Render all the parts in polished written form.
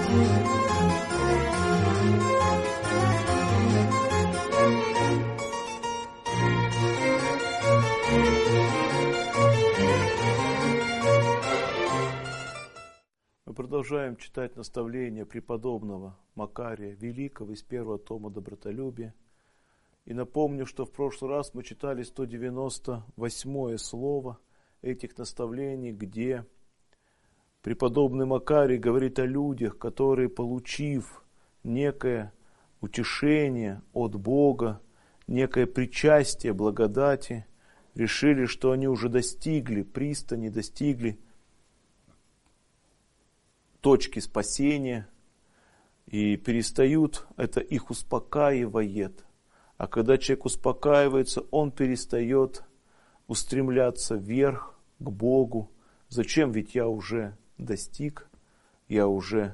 Мы продолжаем читать наставления преподобного Макария Великого из первого тома «Добротолюбие». И напомню, что в прошлый раз мы читали 198 слово этих наставлений, где преподобный Макарий говорит о людях, которые, получив некое утешение от Бога, некое причастие благодати, решили, что они уже достигли пристани, достигли точки спасения, и перестают, это их успокаивает. А когда человек успокаивается, он перестает устремляться вверх, к Богу. Зачем? Ведь я уже достиг, я уже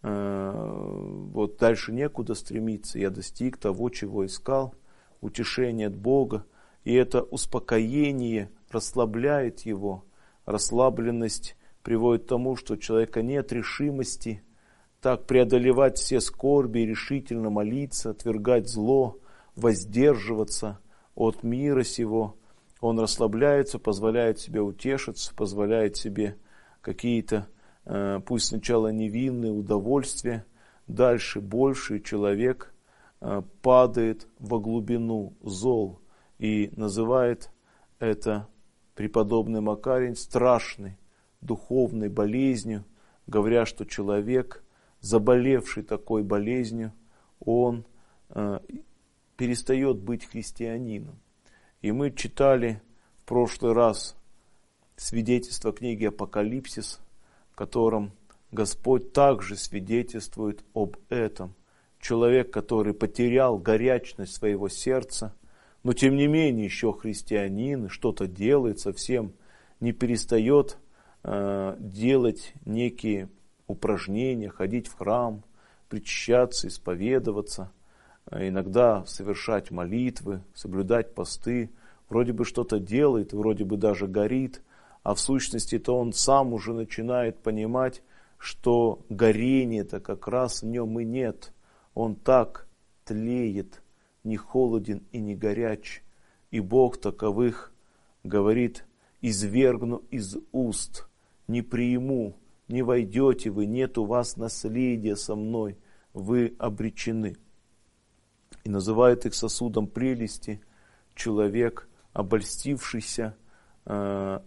вот дальше некуда стремиться, я достиг того, чего искал, утешение от Бога. И это успокоение расслабляет его, расслабленность приводит к тому, что у человека нет решимости так преодолевать все скорби, решительно молиться, отвергать зло, воздерживаться от мира сего. Он расслабляется, позволяет себе утешиться, позволяет себе какие-то, пусть сначала невинные удовольствия, дальше больше, и человек падает во глубину зол. И называет это преподобный Макарий страшной духовной болезнью, говоря, что человек, заболевший такой болезнью, он перестает быть христианином. И мы читали в прошлый раз свидетельство книги «Апокалипсис», в котором Господь также свидетельствует об этом. Человек, который потерял горячность своего сердца, но тем не менее еще христианин, что-то делает, совсем не перестает делать некие упражнения, ходить в храм, причащаться, исповедоваться, иногда совершать молитвы, соблюдать посты. Вроде бы что-то делает, вроде бы даже горит, а в сущности-то он сам уже начинает понимать, что горения-то как раз в нем и нет. Он так тлеет, не холоден и не горяч. И Бог таковых говорит: извергну из уст, не приму, не войдете вы, нет у вас наследия со мной, вы обречены. И называет их сосудом прелести. Человек, обольстившийся, это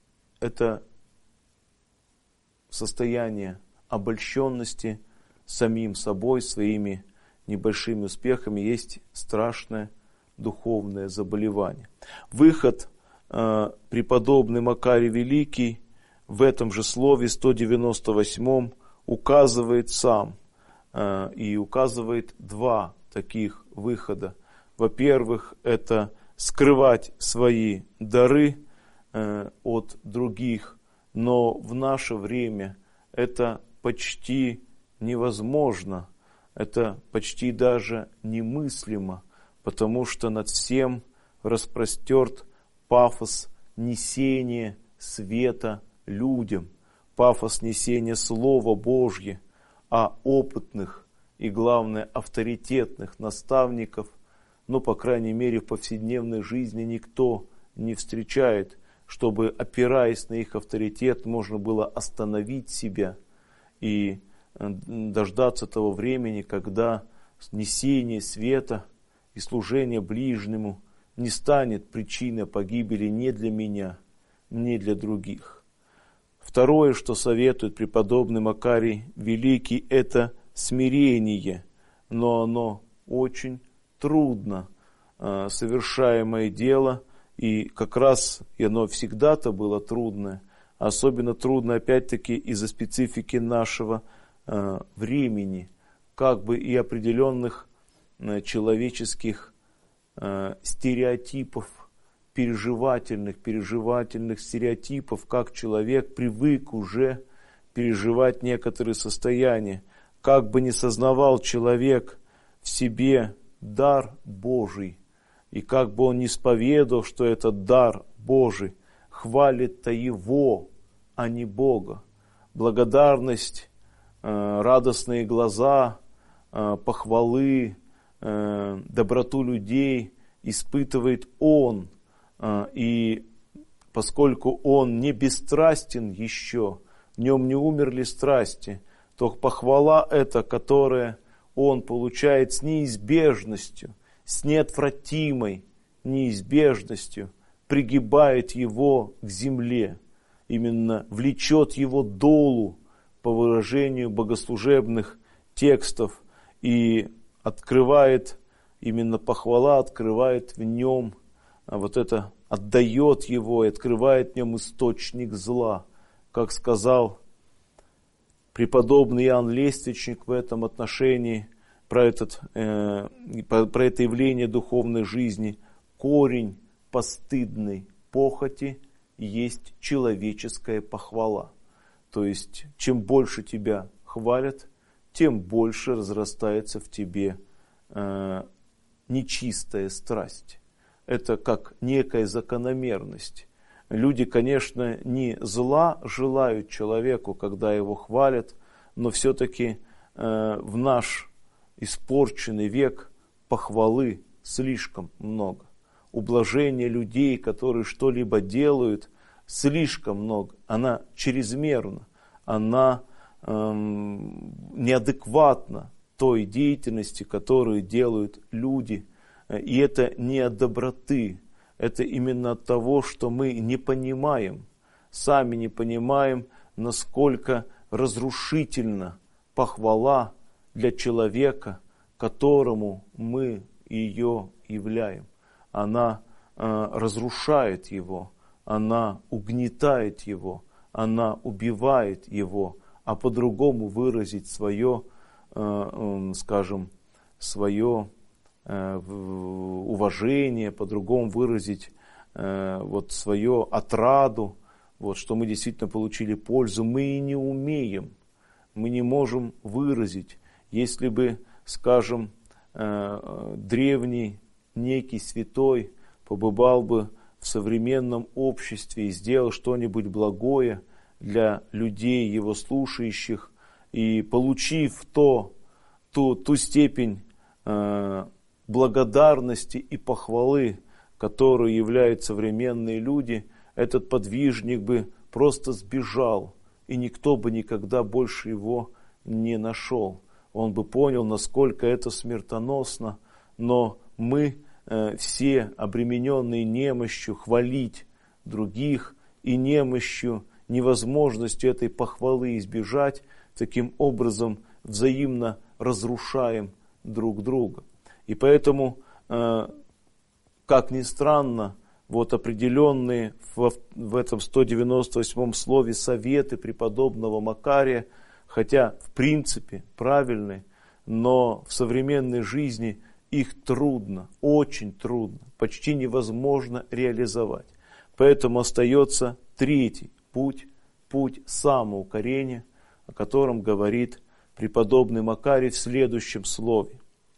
состояние обольщенности самим собой, своими небольшими успехами, есть страшное духовное заболевание. Выход преподобный Макарий Великий в этом же слове 198 указывает сам, и указывает два таких выхода. Во-первых, это скрывать свои дары от других, но в наше время это почти невозможно, это почти даже немыслимо, потому что над всем распростерт пафос несения света людям, пафос несения Слова Божьего, а опытных и, главное, авторитетных наставников, по крайней мере, в повседневной жизни никто не встречает, чтобы, опираясь на их авторитет, можно было остановить себя и дождаться того времени, когда несение света и служение ближнему не станет причиной погибели не для меня, не для других. Второе, что советует преподобный Макарий Великий, это смирение, но оно очень трудно совершаемое дело, и как раз оно всегда-то было трудное, особенно трудно опять-таки из-за специфики нашего времени, как бы и определенных человеческих стереотипов, переживательных стереотипов, как человек привык уже переживать некоторые состояния. Как бы ни сознавал человек в себе дар Божий, и как бы он ни исповедовал, что этот дар Божий, хвалит-то его, а не Бога. Благодарность радостные глаза, похвалы, доброту людей испытывает он. И поскольку он не бесстрастен еще, в нем не умерли страсти, то похвала эта, которая он получает с неизбежностью, с неотвратимой неизбежностью, пригибает его к земле, именно влечет его долу, по выражению богослужебных текстов, и открывает, именно похвала открывает в нем, вот это отдает его и открывает в нем источник зла. Как сказал преподобный Иоанн Лествичник в этом отношении, про это явление духовной жизни: корень постыдной похоти есть человеческая похвала. То есть, чем больше тебя хвалят, тем больше разрастается в тебе нечистая страсть. Это как некая закономерность. Люди, конечно, не зла желают человеку, когда его хвалят, но все-таки в наш испорченный век похвалы слишком много. Ублажения людей, которые что-либо делают, слишком много. Она чрезмерна, она неадекватна той деятельности, которую делают люди. И это не от доброты, это именно от того, что мы не понимаем, сами не понимаем, насколько разрушительна похвала для человека, которому мы ее являем. Она разрушает его, она угнетает его, она убивает его, а по-другому выразить свое, скажем, свое уважение, по-другому выразить вот свою отраду, вот, что мы действительно получили пользу, мы и не умеем, мы не можем выразить. Если бы, скажем, древний некий святой побывал бы в современном обществе и сделал что-нибудь благое для людей, его слушающих, и получив ту степень благодарности и похвалы, которую являют современные люди, этот подвижник бы просто сбежал, и никто бы никогда больше его не нашел. Он бы понял, насколько это смертоносно, но мы все обремененные немощью хвалить других и немощью, невозможностью этой похвалы избежать, таким образом взаимно разрушаем друг друга. И поэтому, как ни странно, вот определенные в этом 198 слове советы преподобного Макария, хотя в принципе правильные, но в современной жизни их трудно, очень трудно, почти невозможно реализовать. Поэтому остается третий путь, путь самоукорения, о котором говорит преподобный Макарий в следующем слове.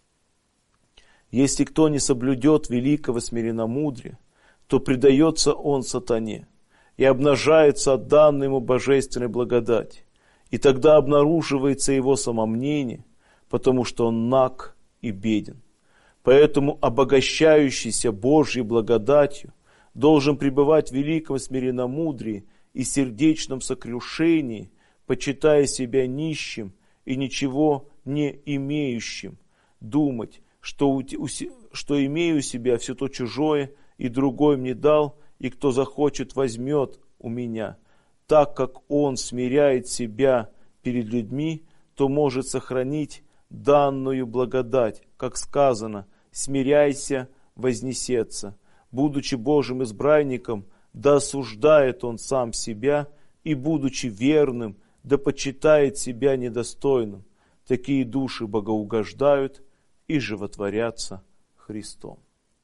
Если кто не соблюдет великого смиренномудрия, то предается он сатане и обнажается от данной ему божественной благодати. И тогда обнаруживается его самомнение, потому что он наг и беден. Поэтому обогащающийся Божьей благодатью должен пребывать в великом смиренномудрии и сердечном сокрушении, почитая себя нищим и ничего не имеющим, думать, что имею у себя все то чужое, и другой мне дал, и кто захочет, возьмет у меня. Так как он смиряет себя перед людьми, то может сохранить данную благодать, как сказано: смиряйся, вознесется. Будучи Божьим избранником, да осуждает он сам себя, и, будучи верным, да почитает себя недостойным. Такие души богоугождают и животворятся Христом.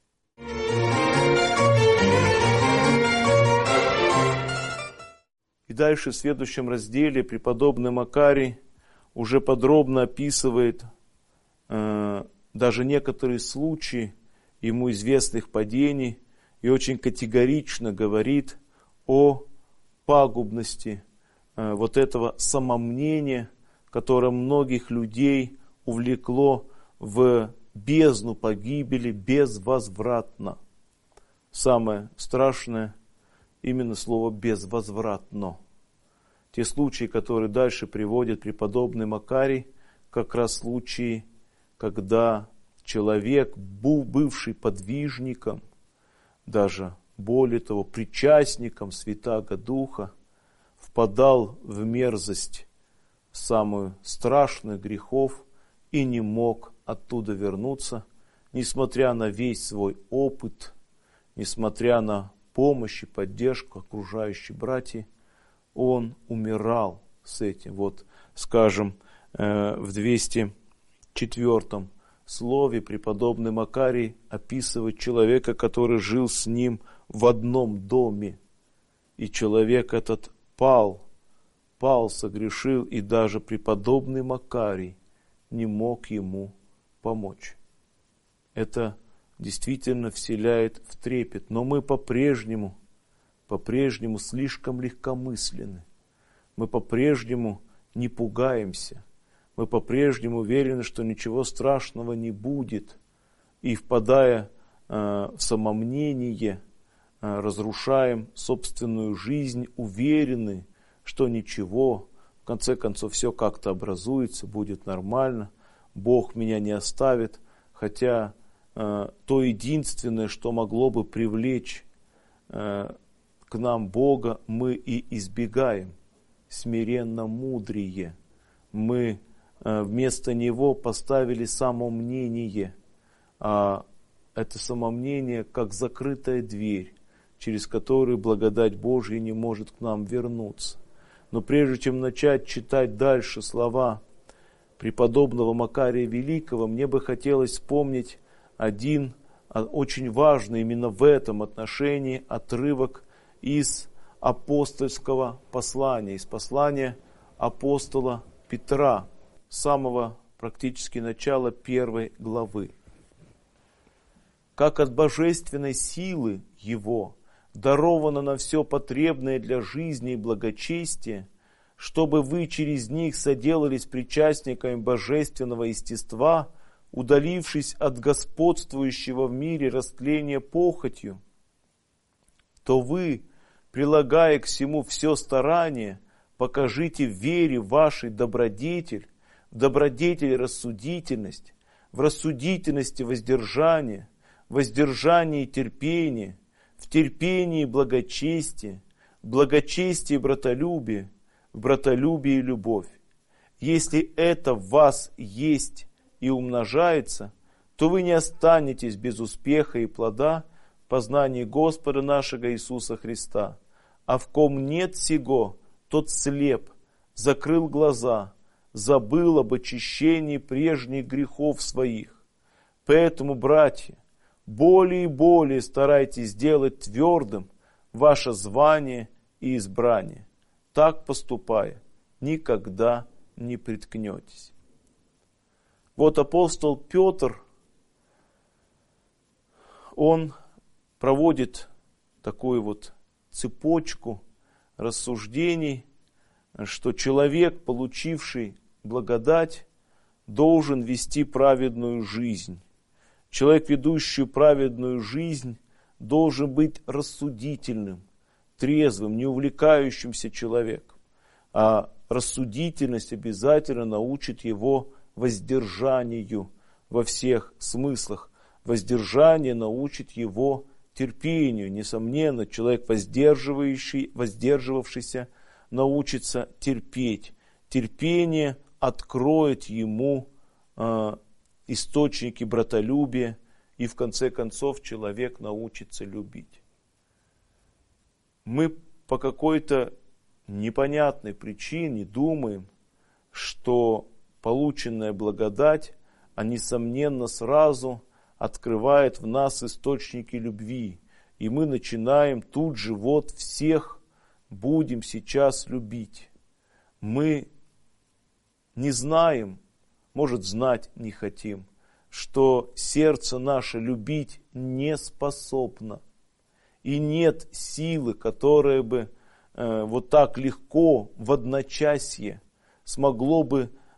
И дальше в следующем разделе преподобный Макарий уже подробно описывает даже некоторые случаи ему известных падений и очень категорично говорит о пагубности вот этого самомнения, которое многих людей увлекло в бездну погибели безвозвратно. Самое страшное именно слово «безвозвратно». Те случаи, которые дальше приводит преподобный Макарий, как раз случаи, когда человек, бывший подвижником, даже более того, причастником Святаго Духа, впадал в мерзость, самую страшных грехов, и не мог оттуда вернуться, несмотря на весь свой опыт, несмотря на помощь и поддержку окружающих братьев, он умирал с этим. Вот, скажем, в 204 слове преподобный Макарий описывает человека, который жил с ним в одном доме. И человек этот пал, согрешил, и даже преподобный Макарий не мог ему помочь. Это действительно вселяет в трепет, но мы по-прежнему слишком легкомысленны. Мы по-прежнему не пугаемся. Мы по-прежнему уверены, что ничего страшного не будет. И, впадая в самомнение, разрушаем собственную жизнь, уверены, что ничего, в конце концов, все как-то образуется, будет нормально, Бог меня не оставит. Хотя то единственное, что могло бы привлечь к нам Бога, мы и избегаем. Смиренно мудрее. Мы вместо него поставили самомнение. А это самомнение как закрытая дверь, через которую благодать Божья не может к нам вернуться. Но прежде чем начать читать дальше слова преподобного Макария Великого, мне бы хотелось вспомнить один очень важный именно в этом отношении отрывок из апостольского послания, из послания апостола Петра, самого практически начала 1 главы. «Как от божественной силы Его даровано на все потребное для жизни и благочестия, чтобы вы через них соделались причастниками божественного естества, удалившись от господствующего в мире растления похотью, то вы, прилагая к всему все старание, покажите в вере вашей добродетель, в добродетели рассудительность, в рассудительности воздержание, в воздержании терпение, в терпении благочестие, в благочестии братолюбие, в братолюбии любовь. Если это в вас есть и умножается, то вы не останетесь без успеха и плода в познании Господа нашего Иисуса Христа. А в ком нет сего, тот слеп, закрыл глаза, забыл об очищении прежних грехов своих. Поэтому, братья, более и более старайтесь сделать твердым ваше звание и избрание. Так поступая, никогда не приткнетесь». Вот апостол Петр, он проводит такую вот цепочку рассуждений, что человек, получивший благодать, должен вести праведную жизнь. Человек, ведущий праведную жизнь, должен быть рассудительным, трезвым, не увлекающимся человеком. А рассудительность обязательно научит его воздержанию во всех смыслах. Воздержание научит его терпению. Несомненно, человек, воздерживавшийся, научится терпеть. Терпение откроет ему источники братолюбия, и в конце концов человек научится любить. Мы по какой-то непонятной причине думаем, что полученная благодать, несомненно, сразу открывает в нас источники любви. И мы начинаем тут же вот всех будем сейчас любить. Мы не знаем, может, знать не хотим, что сердце наше любить не способно. И нет силы, которая бы вот так легко в одночасье смогло бы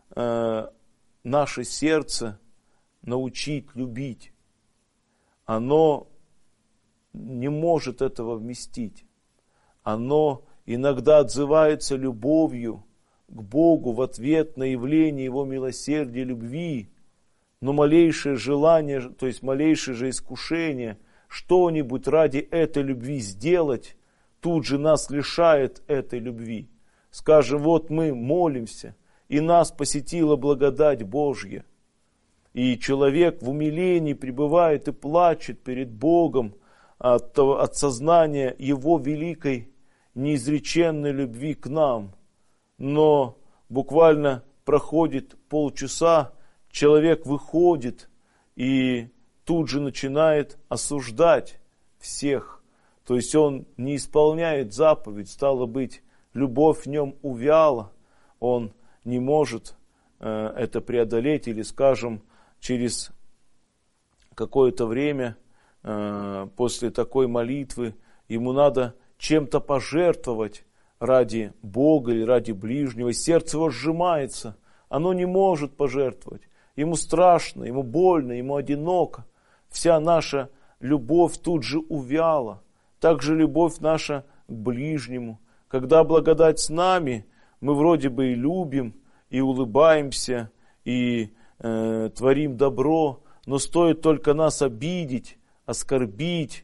наше сердце научить любить. Оно не может этого вместить. Оно иногда отзывается любовью к Богу в ответ на явление Его милосердия, любви, но малейшее желание, то есть малейшее же искушение, что-нибудь ради этой любви сделать, тут же нас лишает этой любви. Скажем, вот мы молимся, и нас посетила благодать Божья, и человек в умилении пребывает и плачет перед Богом от сознания Его великой неизреченной любви к нам. Но буквально проходит полчаса, человек выходит и тут же начинает осуждать всех. То есть он не исполняет заповедь, стало быть, любовь в нем увяла, он не может это преодолеть, или, скажем, через какое-то время после такой молитвы ему надо чем-то пожертвовать ради Бога или ради ближнего. Сердце его сжимается, оно не может пожертвовать. Ему страшно, ему больно, ему одиноко. Вся наша любовь тут же увяла. Также любовь наша к ближнему. Когда благодать с нами, мы вроде бы и любим, и улыбаемся, и творим добро, но стоит только нас обидеть, оскорбить,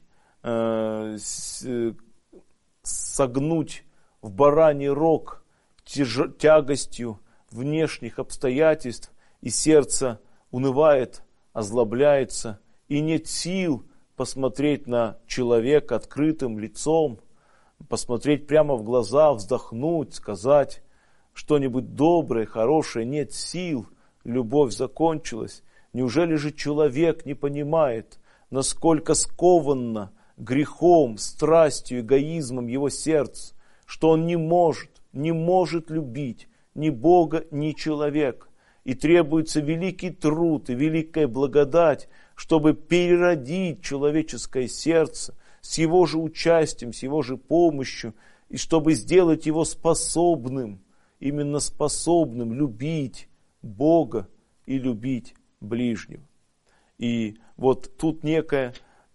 согнуть в бараний рог тягостью внешних обстоятельств, и сердце унывает, озлобляется, и нет сил посмотреть на человека открытым лицом, посмотреть прямо в глаза, вздохнуть, сказать что-нибудь доброе, хорошее. Нет сил, любовь закончилась. Неужели же человек не понимает, насколько скованно грехом, страстью, эгоизмом его сердце, что он не может любить ни Бога, ни человека. И требуется великий труд и великая благодать, чтобы переродить человеческое сердце с его же участием, с его же помощью, и чтобы сделать его способным, именно способным любить Бога и любить ближнего. И вот тут некая,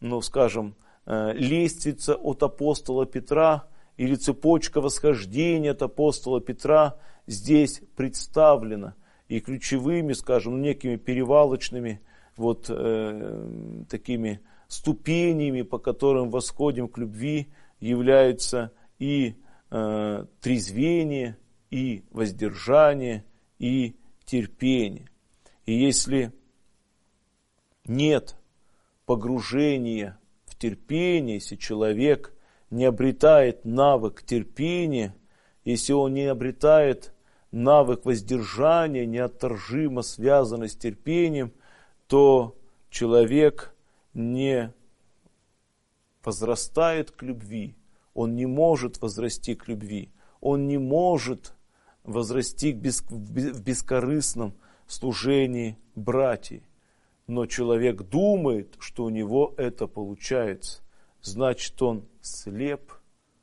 лестница от апостола Петра или цепочка восхождения от апостола Петра здесь представлена. И ключевыми, некими перевалочными такими ступенями, по которым восходим к любви, являются и трезвение, и воздержание, и терпение. И если нет погружения в терпение, если человек не обретает навык терпения, если он не обретает навык воздержания, неотторжимо связанный с терпением, то человек не возрастает к любви, он не может возрасти к любви, он не может возрасти в бескорыстном служении братьев. Но человек думает, что у него это получается, значит он слеп,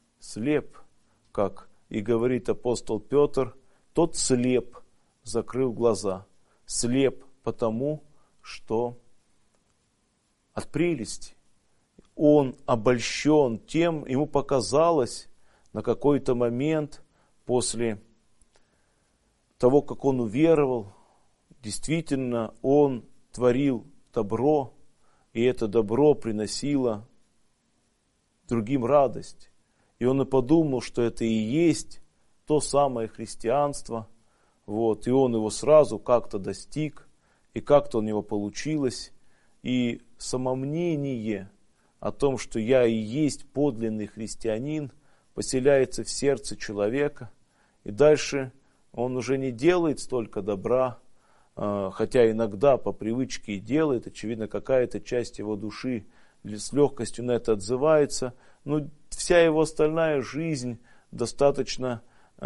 как и говорит апостол Петр, тот слеп, закрыл глаза, слеп потому, что от прелести. Он обольщен тем, ему показалось на какой-то момент после того, как он уверовал, действительно он творил добро, и это добро приносило другим радость. И он и подумал, что это и есть то самое христианство, и он его сразу как-то достиг, и как-то у него получилось, и самомнение о том, что я и есть подлинный христианин, поселяется в сердце человека, и дальше он уже не делает столько добра, хотя иногда по привычке и делает, очевидно, какая-то часть его души с легкостью на это отзывается, но вся его остальная жизнь достаточно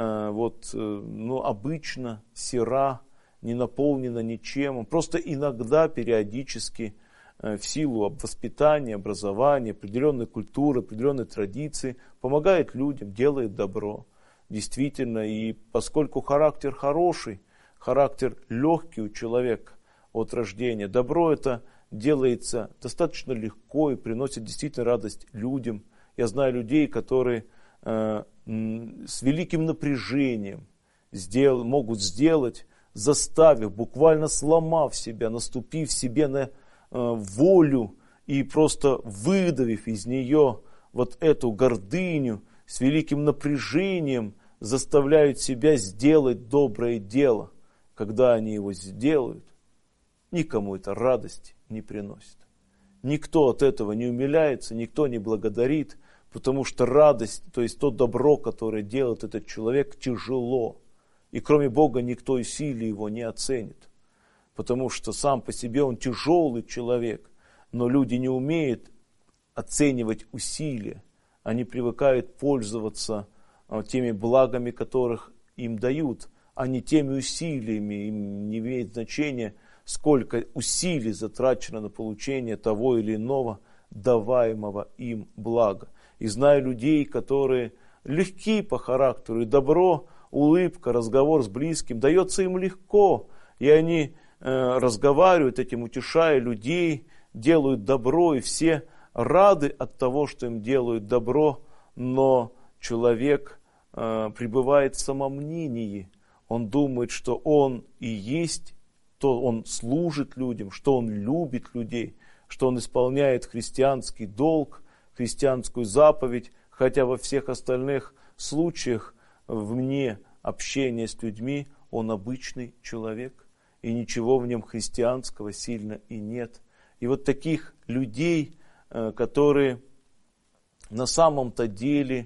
обычно сера, не наполнена ничем. Он просто иногда, периодически, в силу воспитания, образования, определенной культуры, определенной традиции, помогает людям, делает добро. Действительно, и поскольку характер хороший, характер легкий у человека от рождения. Добро это делается достаточно легко и приносит действительно радость людям. Я знаю людей, которые с великим напряжением могут сделать, заставив, буквально сломав себя, наступив себе на волю и просто выдавив из нее вот эту гордыню, с великим напряжением заставляют себя сделать доброе дело. Когда они его сделают, никому это радость не приносит. Никто от этого не умиляется, никто не благодарит, потому что радость, то есть то добро, которое делает этот человек, тяжело. И кроме Бога никто и силы его не оценит. Потому что сам по себе он тяжелый человек, но люди не умеют оценивать усилия. Они привыкают пользоваться теми благами, которых им дают, а не теми усилиями. Им не имеет значения, сколько усилий затрачено на получение того или иного даваемого им блага. И знаю людей, которые легки по характеру, и добро, улыбка, разговор с близким дается им легко, и они разговаривают этим, утешая людей, делают добро, и все рады от того, что им делают добро, но человек пребывает в самомнении. Он думает, что он и есть, то он служит людям, что он любит людей, что он исполняет христианский долг, христианскую заповедь, хотя во всех остальных случаях вне общения с людьми он обычный человек, и ничего в нем христианского сильно и нет. И вот таких людей, которые на самом-то деле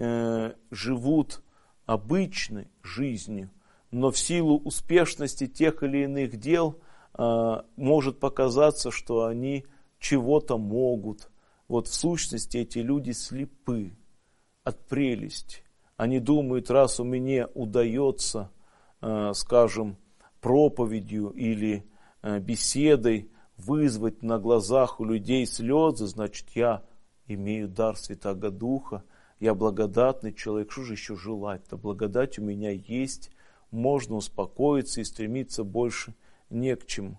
живут обычной жизнью, но в силу успешности тех или иных дел может показаться, что они чего-то могут. Вот в сущности эти люди слепы от прелести. Они думают, раз у меня удается, скажем, проповедью или беседой вызвать на глазах у людей слезы, значит, я имею дар Святаго Духа, я благодатный человек, что же еще желать-то? Благодать у меня есть, можно успокоиться и стремиться больше не к чему.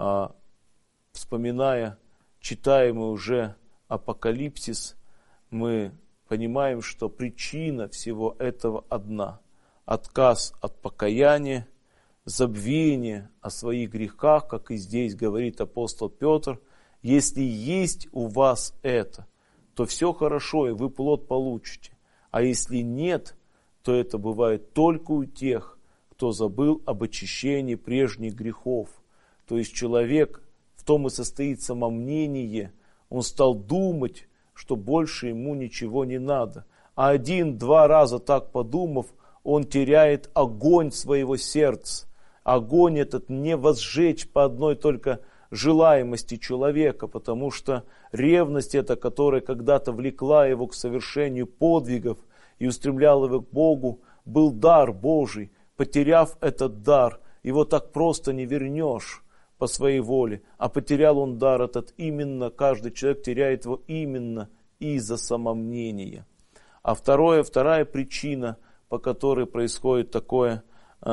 Вспоминая читаемый уже Апокалипсис, мы понимаем, что причина всего этого одна. Отказ от покаяния, забвение о своих грехах, как и здесь говорит апостол Петр. Если есть у вас это, то все хорошо, и вы плод получите. А если нет, то это бывает только у тех, кто забыл об очищении прежних грехов. То есть человек, в том и состоит самомнение, он стал думать, что больше ему ничего не надо. А 1-2 раза так подумав, он теряет огонь своего сердца. Огонь этот не возжечь по одной только желаемости человека, потому что ревность эта, которая когда-то влекла его к совершению подвигов и устремляла его к Богу, был дар Божий. Потеряв этот дар, его так просто не вернешь по своей воле, а потерял он дар этот именно, каждый человек теряет его именно из-за самомнения. А вторая причина, по которой происходит такое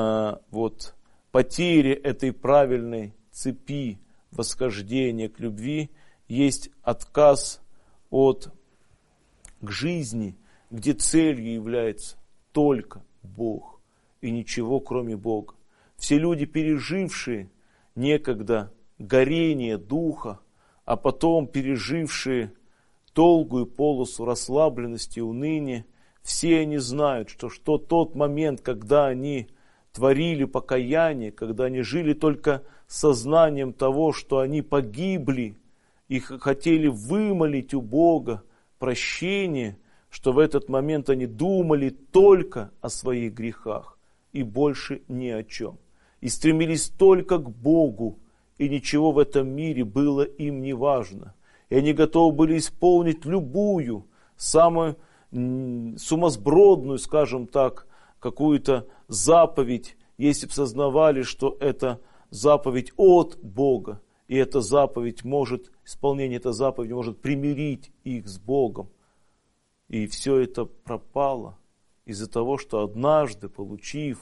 потеря этой правильной цепи восхождения к любви, есть отказ к жизни, где целью является только Бог и ничего кроме Бога. Все люди, пережившие некогда горение духа, а потом пережившие долгую полосу расслабленности и уныния, все они знают, что тот момент, когда они творили покаяние, когда они жили только сознанием того, что они погибли, и хотели вымолить у Бога прощение, что в этот момент они думали только о своих грехах и больше ни о чем. И стремились только к Богу, и ничего в этом мире было им не важно. И они готовы были исполнить любую, самую сумасбродную, скажем так, какую-то заповедь, если бы сознавали, что это заповедь от Бога, и эта заповедь исполнение этой заповеди может примирить их с Богом. И все это пропало из-за того, что однажды, получив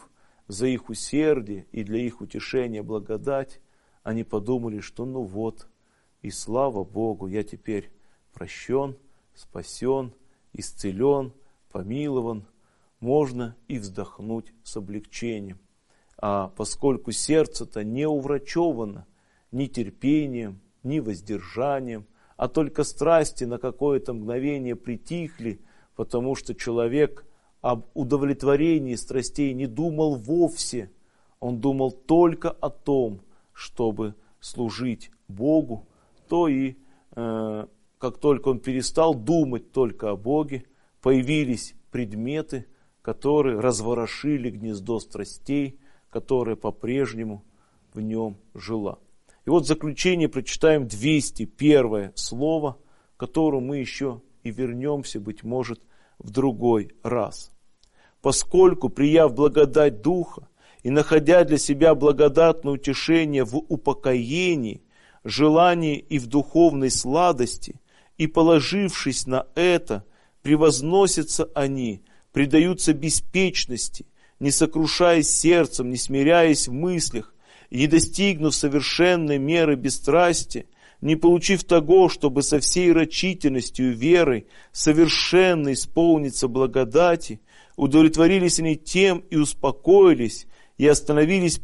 за их усердие и для их утешения благодать, они подумали, что ну вот, и слава Богу, я теперь прощен, спасен, исцелен, помилован, можно и вздохнуть с облегчением. А поскольку сердце-то не уврачовано ни терпением, ни воздержанием, а только страсти на какое-то мгновение притихли, потому что человек об удовлетворении страстей не думал вовсе, он думал только о том, чтобы служить Богу, то и как только он перестал думать только о Боге, появились предметы, которые разворошили гнездо страстей, которая по-прежнему в нем жила. И вот в заключение прочитаем 201 слово, к которому мы еще и вернемся, быть может, в другой раз. «Поскольку, прияв благодать Духа и находя для себя благодатное утешение в упокоении, желании и в духовной сладости, и положившись на это, превозносятся они, предаются беспечности, не сокрушаясь сердцем, не смиряясь в мыслях, и не достигнув совершенной меры бесстрастия, не получив того, чтобы со всей рачительностью и верой совершенно исполниться благодати, удовлетворились они тем и успокоились, и остановились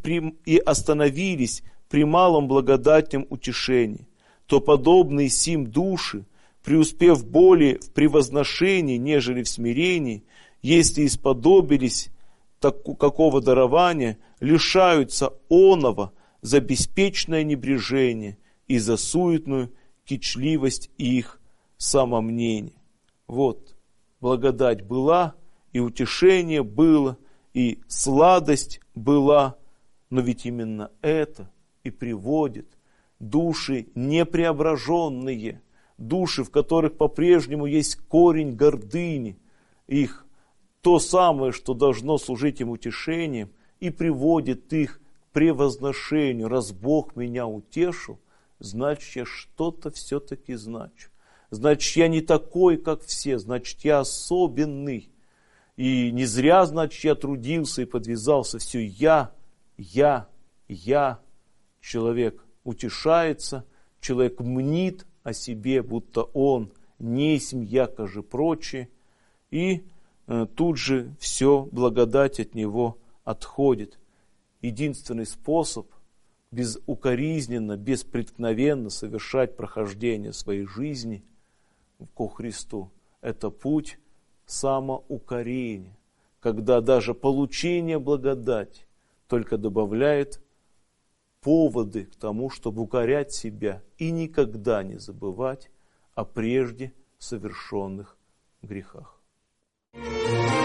при малом благодатном утешении, то подобные сим души, преуспев более в превозношении, нежели в смирении, если исподобились какого дарования, лишаются оного за беспечное небрежение и за суетную кичливость их самомнения». Вот, благодать была, и утешение было, и сладость была, но ведь именно это и приводит души непреображенные, души, в которых по-прежнему есть корень гордыни, их то самое, что должно служить им утешением, и приводит их к превозношению. Раз Бог меня утешил, значит, я что-то все-таки значу. Значит, я не такой, как все, значит, я особенный. И не зря, значит, я трудился и подвязался. Все я. Человек утешается, человек мнит о себе, будто он не семья, каже прочее, и тут же все, благодать от него отходит. Единственный способ безукоризненно, беспреткновенно совершать прохождение своей жизни ко Христу, это путь самоукорения, когда даже получение благодати только добавляет поводы к тому, чтобы укорять себя и никогда не забывать о прежде совершенных грехах.